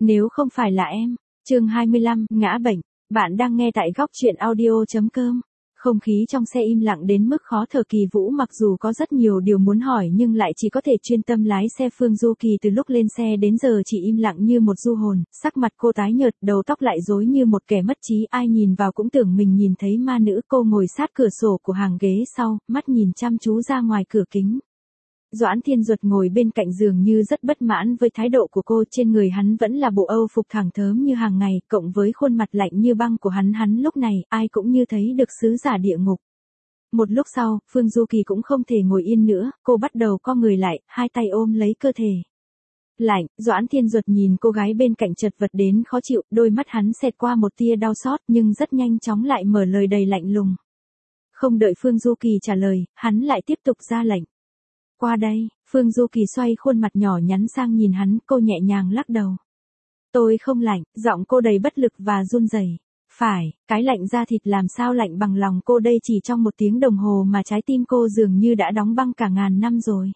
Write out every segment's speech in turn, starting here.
Nếu không phải là em. Chương 25, ngã bệnh. Bạn đang nghe tại góc truyện audio.com. Không khí trong xe im lặng đến mức khó thở. Kỳ Vũ mặc dù có rất nhiều điều muốn hỏi nhưng lại chỉ có thể chuyên tâm lái xe. Phương Du Kỳ từ lúc lên xe đến giờ chỉ im lặng như một du hồn, sắc mặt cô tái nhợt, đầu tóc lại rối như một kẻ mất trí, ai nhìn vào cũng tưởng mình nhìn thấy ma nữ. Cô ngồi sát cửa sổ của hàng ghế sau, mắt nhìn chăm chú ra ngoài cửa kính. Doãn Thiên Duật ngồi bên cạnh giường như rất bất mãn với thái độ của cô, trên người hắn vẫn là bộ Âu phục thẳng thớm như hàng ngày, cộng với khuôn mặt lạnh như băng của hắn lúc này, ai cũng như thấy được sứ giả địa ngục. Một lúc sau, Phương Du Kỳ cũng không thể ngồi yên nữa, cô bắt đầu co người lại, hai tay ôm lấy cơ thể. Lạnh, Doãn Thiên Duật nhìn cô gái bên cạnh chật vật đến khó chịu, đôi mắt hắn xẹt qua một tia đau xót nhưng rất nhanh chóng lại mở lời đầy lạnh lùng. Không đợi Phương Du Kỳ trả lời, hắn lại tiếp tục ra lệnh. Qua đây, Phương Du Kỳ xoay khuôn mặt nhỏ nhắn sang nhìn hắn, cô nhẹ nhàng lắc đầu. Tôi không lạnh, giọng cô đầy bất lực và run rẩy. Phải, cái lạnh da thịt làm sao lạnh bằng lòng cô đây, chỉ trong một tiếng đồng hồ mà trái tim cô dường như đã đóng băng cả ngàn năm rồi.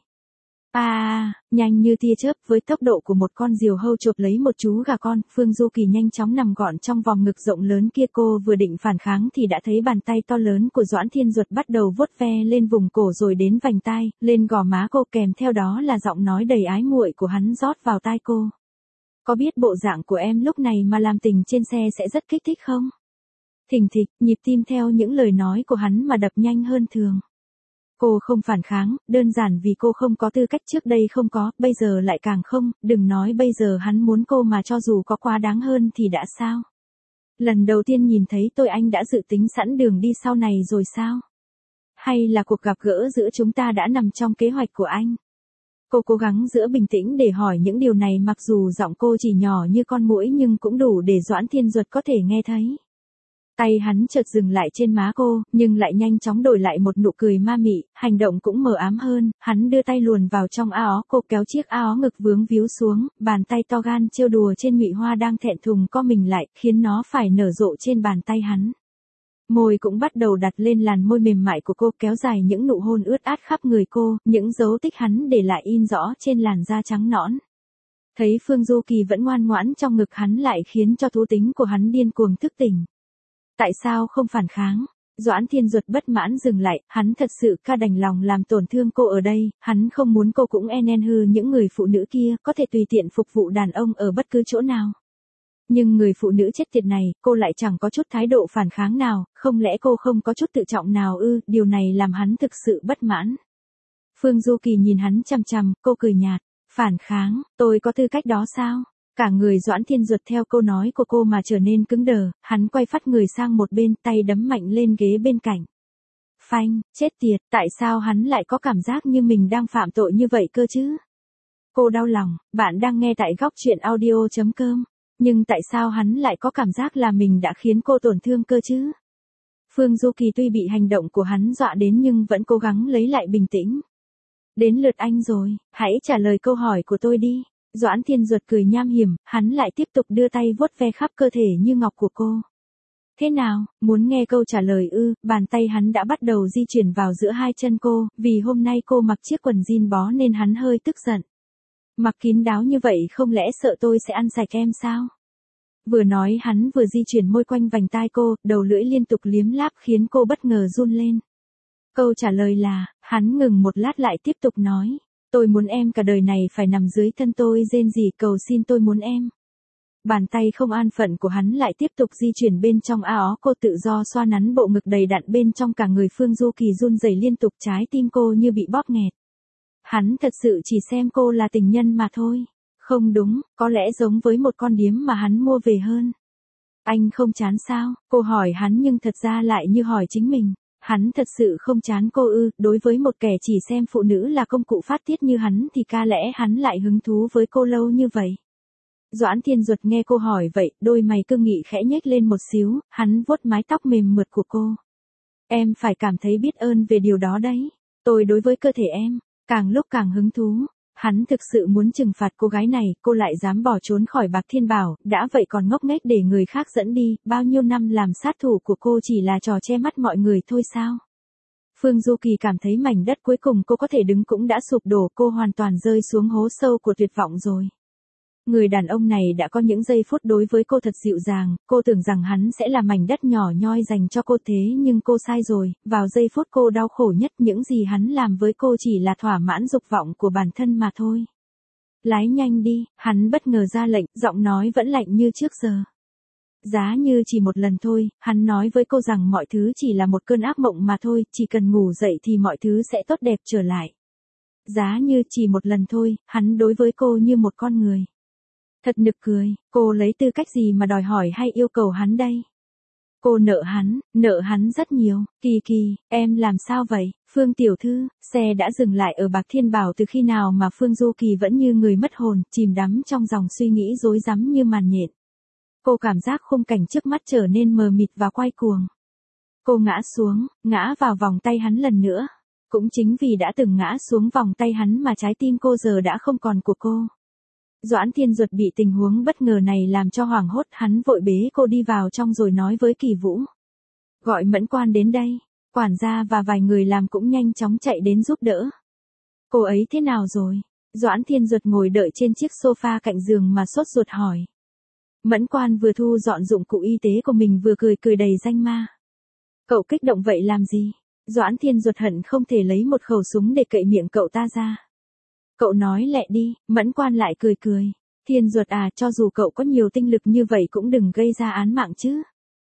Nhanh như tia chớp, với tốc độ của một con diều hâu chộp lấy một chú gà con, Phương Du Kỳ nhanh chóng nằm gọn trong vòng ngực rộng lớn kia. Cô vừa định phản kháng thì đã thấy bàn tay to lớn của Doãn Thiên Duật bắt đầu vuốt ve lên vùng cổ rồi đến vành tai, lên gò má cô, kèm theo đó là giọng nói đầy ái muội của hắn rót vào tai cô. Có biết bộ dạng của em lúc này mà làm tình trên xe sẽ rất kích thích không? Thình thịch, nhịp tim theo những lời nói của hắn mà đập nhanh hơn thường. Cô không phản kháng, đơn giản vì cô không có tư cách, trước đây không có, bây giờ lại càng không, đừng nói bây giờ hắn muốn cô mà cho dù có quá đáng hơn thì đã sao? Lần đầu tiên nhìn thấy tôi anh đã dự tính sẵn đường đi sau này rồi sao? Hay là cuộc gặp gỡ giữa chúng ta đã nằm trong kế hoạch của anh? Cô cố gắng giữ bình tĩnh để hỏi những điều này, mặc dù giọng cô chỉ nhỏ như con muỗi nhưng cũng đủ để Doãn Thiên Duật có thể nghe thấy. Tay hắn chợt dừng lại trên má cô, nhưng lại nhanh chóng đổi lại một nụ cười ma mị, hành động cũng mờ ám hơn, hắn đưa tay luồn vào trong áo cô, kéo chiếc áo ngực vướng víu xuống, bàn tay to gan trêu đùa trên nhụy hoa đang thẹn thùng co mình lại, khiến nó phải nở rộ trên bàn tay hắn. Môi cũng bắt đầu đặt lên làn môi mềm mại của cô, kéo dài những nụ hôn ướt át khắp người cô, những dấu tích hắn để lại in rõ trên làn da trắng nõn. Thấy Phương Du Kỳ vẫn ngoan ngoãn trong ngực hắn lại khiến cho thú tính của hắn điên cuồng thức tỉnh. Tại sao không phản kháng? Doãn Thiên Duật bất mãn dừng lại, hắn thật sự đành lòng làm tổn thương cô ở đây, hắn không muốn cô cũng hư những người phụ nữ kia, có thể tùy tiện phục vụ đàn ông ở bất cứ chỗ nào. Nhưng người phụ nữ chết tiệt này, cô lại chẳng có chút thái độ phản kháng nào, không lẽ cô không có chút tự trọng nào ư? Điều này làm hắn thực sự bất mãn. Phương Du Kỳ nhìn hắn chằm chằm, cô cười nhạt. Phản kháng, tôi có tư cách đó sao? Cả người Doãn Thiên Duật theo câu nói của cô mà trở nên cứng đờ, hắn quay phắt người sang một bên, tay đấm mạnh lên ghế bên cạnh. Phanh, chết tiệt, tại sao hắn lại có cảm giác như mình đang phạm tội như vậy cơ chứ? Cô đau lòng, bạn đang nghe tại góc truyện audio.com. Nhưng tại sao hắn lại có cảm giác là mình đã khiến cô tổn thương cơ chứ? Phương Du Kỳ tuy bị hành động của hắn dọa đến nhưng vẫn cố gắng lấy lại bình tĩnh. Đến lượt anh rồi, hãy trả lời câu hỏi của tôi đi. Doãn Thiên Duật cười nham hiểm, hắn lại tiếp tục đưa tay vuốt ve khắp cơ thể như ngọc của cô. Thế nào, muốn nghe câu trả lời ư? Bàn tay hắn đã bắt đầu di chuyển vào giữa hai chân cô, vì hôm nay cô mặc chiếc quần jean bó nên hắn hơi tức giận. Mặc kín đáo như vậy không lẽ sợ tôi sẽ ăn sạch em sao? Vừa nói hắn vừa di chuyển môi quanh vành tai cô, đầu lưỡi liên tục liếm láp khiến cô bất ngờ run lên. Câu trả lời là, hắn ngừng một lát lại tiếp tục nói. Tôi muốn em cả đời này phải nằm dưới thân tôi rên rỉ cầu xin tôi muốn em. Bàn tay không an phận của hắn lại tiếp tục di chuyển bên trong áo cô, tự do xoa nắn bộ ngực đầy đặn bên trong. Cả người Phương Du Kỳ run rẩy liên tục, trái tim cô như bị bóp nghẹt. Hắn thật sự chỉ xem cô là tình nhân mà thôi. Không đúng, có lẽ giống với một con điếm mà hắn mua về hơn. Anh không chán sao? Cô hỏi hắn nhưng thật ra lại như hỏi chính mình. Hắn thật sự không chán cô ư? Đối với một kẻ chỉ xem phụ nữ là công cụ phát tiết như hắn thì ca lẽ hắn lại hứng thú với cô lâu như vậy. Doãn Thiên Duật nghe cô hỏi vậy, đôi mày cương nghị khẽ nhếch lên một xíu, hắn vuốt mái tóc mềm mượt của cô. Em phải cảm thấy biết ơn về điều đó đấy. Tôi đối với cơ thể em, càng lúc càng hứng thú. Hắn thực sự muốn trừng phạt cô gái này, cô lại dám bỏ trốn khỏi Bạc Thiên Bảo, đã vậy còn ngốc nghếch để người khác dẫn đi, bao nhiêu năm làm sát thủ của cô chỉ là trò che mắt mọi người thôi sao? Phương Du Kỳ cảm thấy mảnh đất cuối cùng cô có thể đứng cũng đã sụp đổ, cô hoàn toàn rơi xuống hố sâu của tuyệt vọng rồi. Người đàn ông này đã có những giây phút đối với cô thật dịu dàng, cô tưởng rằng hắn sẽ là mảnh đất nhỏ nhoi dành cho cô thế nhưng cô sai rồi, vào giây phút cô đau khổ nhất những gì hắn làm với cô chỉ là thỏa mãn dục vọng của bản thân mà thôi. Lái nhanh đi, hắn bất ngờ ra lệnh, giọng nói vẫn lạnh như trước giờ. Giá như chỉ một lần thôi, hắn nói với cô rằng mọi thứ chỉ là một cơn ác mộng mà thôi, chỉ cần ngủ dậy thì mọi thứ sẽ tốt đẹp trở lại. Giá như chỉ một lần thôi, hắn đối với cô như một con người. Thật nực cười, cô lấy tư cách gì mà đòi hỏi hay yêu cầu hắn đây? Cô nợ hắn rất nhiều. Kỳ kỳ, em làm sao vậy? Phương tiểu thư, xe đã dừng lại ở Bạc Thiên Bảo từ khi nào mà Phương Du Kỳ vẫn như người mất hồn, chìm đắm trong dòng suy nghĩ rối rắm như màn nhện. Cô cảm giác khung cảnh trước mắt trở nên mờ mịt và quay cuồng. Cô ngã xuống, ngã vào vòng tay hắn lần nữa. Cũng chính vì đã từng ngã xuống vòng tay hắn mà trái tim cô giờ đã không còn của cô. Doãn Thiên Duật bị tình huống bất ngờ này làm cho hoảng hốt, hắn vội bế cô đi vào trong rồi nói với Kỳ Vũ. Gọi Mẫn Quan đến đây, quản gia và vài người làm cũng nhanh chóng chạy đến giúp đỡ. Cô ấy thế nào rồi? Doãn Thiên Duật ngồi đợi trên chiếc sofa cạnh giường mà sốt ruột hỏi. Mẫn Quan vừa thu dọn dụng cụ y tế của mình vừa cười đầy danh ma. Cậu kích động vậy làm gì? Doãn Thiên Duật hận không thể lấy một khẩu súng để cậy miệng cậu ta ra. Cậu nói lẹ đi, Mẫn Quan lại cười. Thiên Duật à, cho dù cậu có nhiều tinh lực như vậy cũng đừng gây ra án mạng chứ.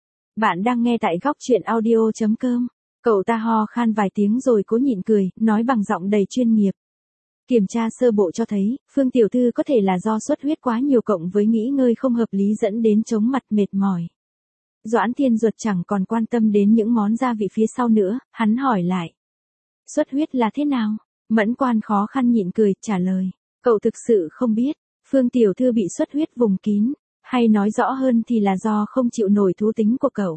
Bạn đang nghe tại góc truyện audio.com. Cậu ta ho khan vài tiếng rồi cố nhịn cười, nói bằng giọng đầy chuyên nghiệp. Kiểm tra sơ bộ cho thấy, Phương tiểu thư có thể là do xuất huyết quá nhiều cộng với nghỉ ngơi không hợp lý dẫn đến chóng mặt mệt mỏi. Doãn Thiên Duật chẳng còn quan tâm đến những món gia vị phía sau nữa, hắn hỏi lại. Xuất huyết là thế nào? Mẫn Quan khó khăn nhịn cười, trả lời. Cậu thực sự không biết, Phương tiểu thư bị xuất huyết vùng kín, hay nói rõ hơn thì là do không chịu nổi thú tính của cậu.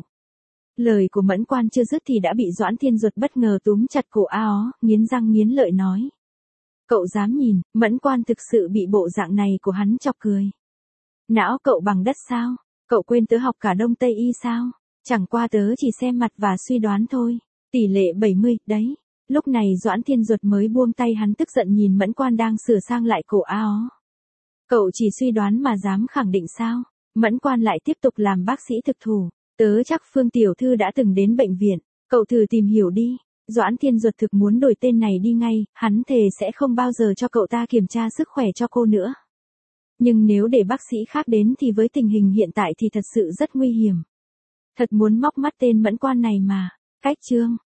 Lời của Mẫn Quan chưa dứt thì đã bị Doãn Thiên Duật bất ngờ túm chặt cổ áo, nghiến răng nghiến lợi nói. Cậu dám nhìn, Mẫn Quan thực sự bị bộ dạng này của hắn chọc cười. Não cậu bằng đất sao? Cậu quên tớ học cả Đông Tây Y sao? Chẳng qua tớ chỉ xem mặt và suy đoán thôi. Tỷ lệ 70, đấy. Lúc này Doãn Thiên Duật mới buông tay, hắn tức giận nhìn Mẫn Quan đang sửa sang lại cổ áo. Cậu chỉ suy đoán mà dám khẳng định sao? Mẫn Quan lại tiếp tục làm bác sĩ thực thụ. Tớ chắc Phương tiểu thư đã từng đến bệnh viện. Cậu thử tìm hiểu đi. Doãn Thiên Duật thực muốn đổi tên này đi ngay, hắn thề sẽ không bao giờ cho cậu ta kiểm tra sức khỏe cho cô nữa. Nhưng nếu để bác sĩ khác đến thì với tình hình hiện tại thì thật sự rất nguy hiểm. Thật muốn móc mắt tên Mẫn Quan này mà. Cách chương.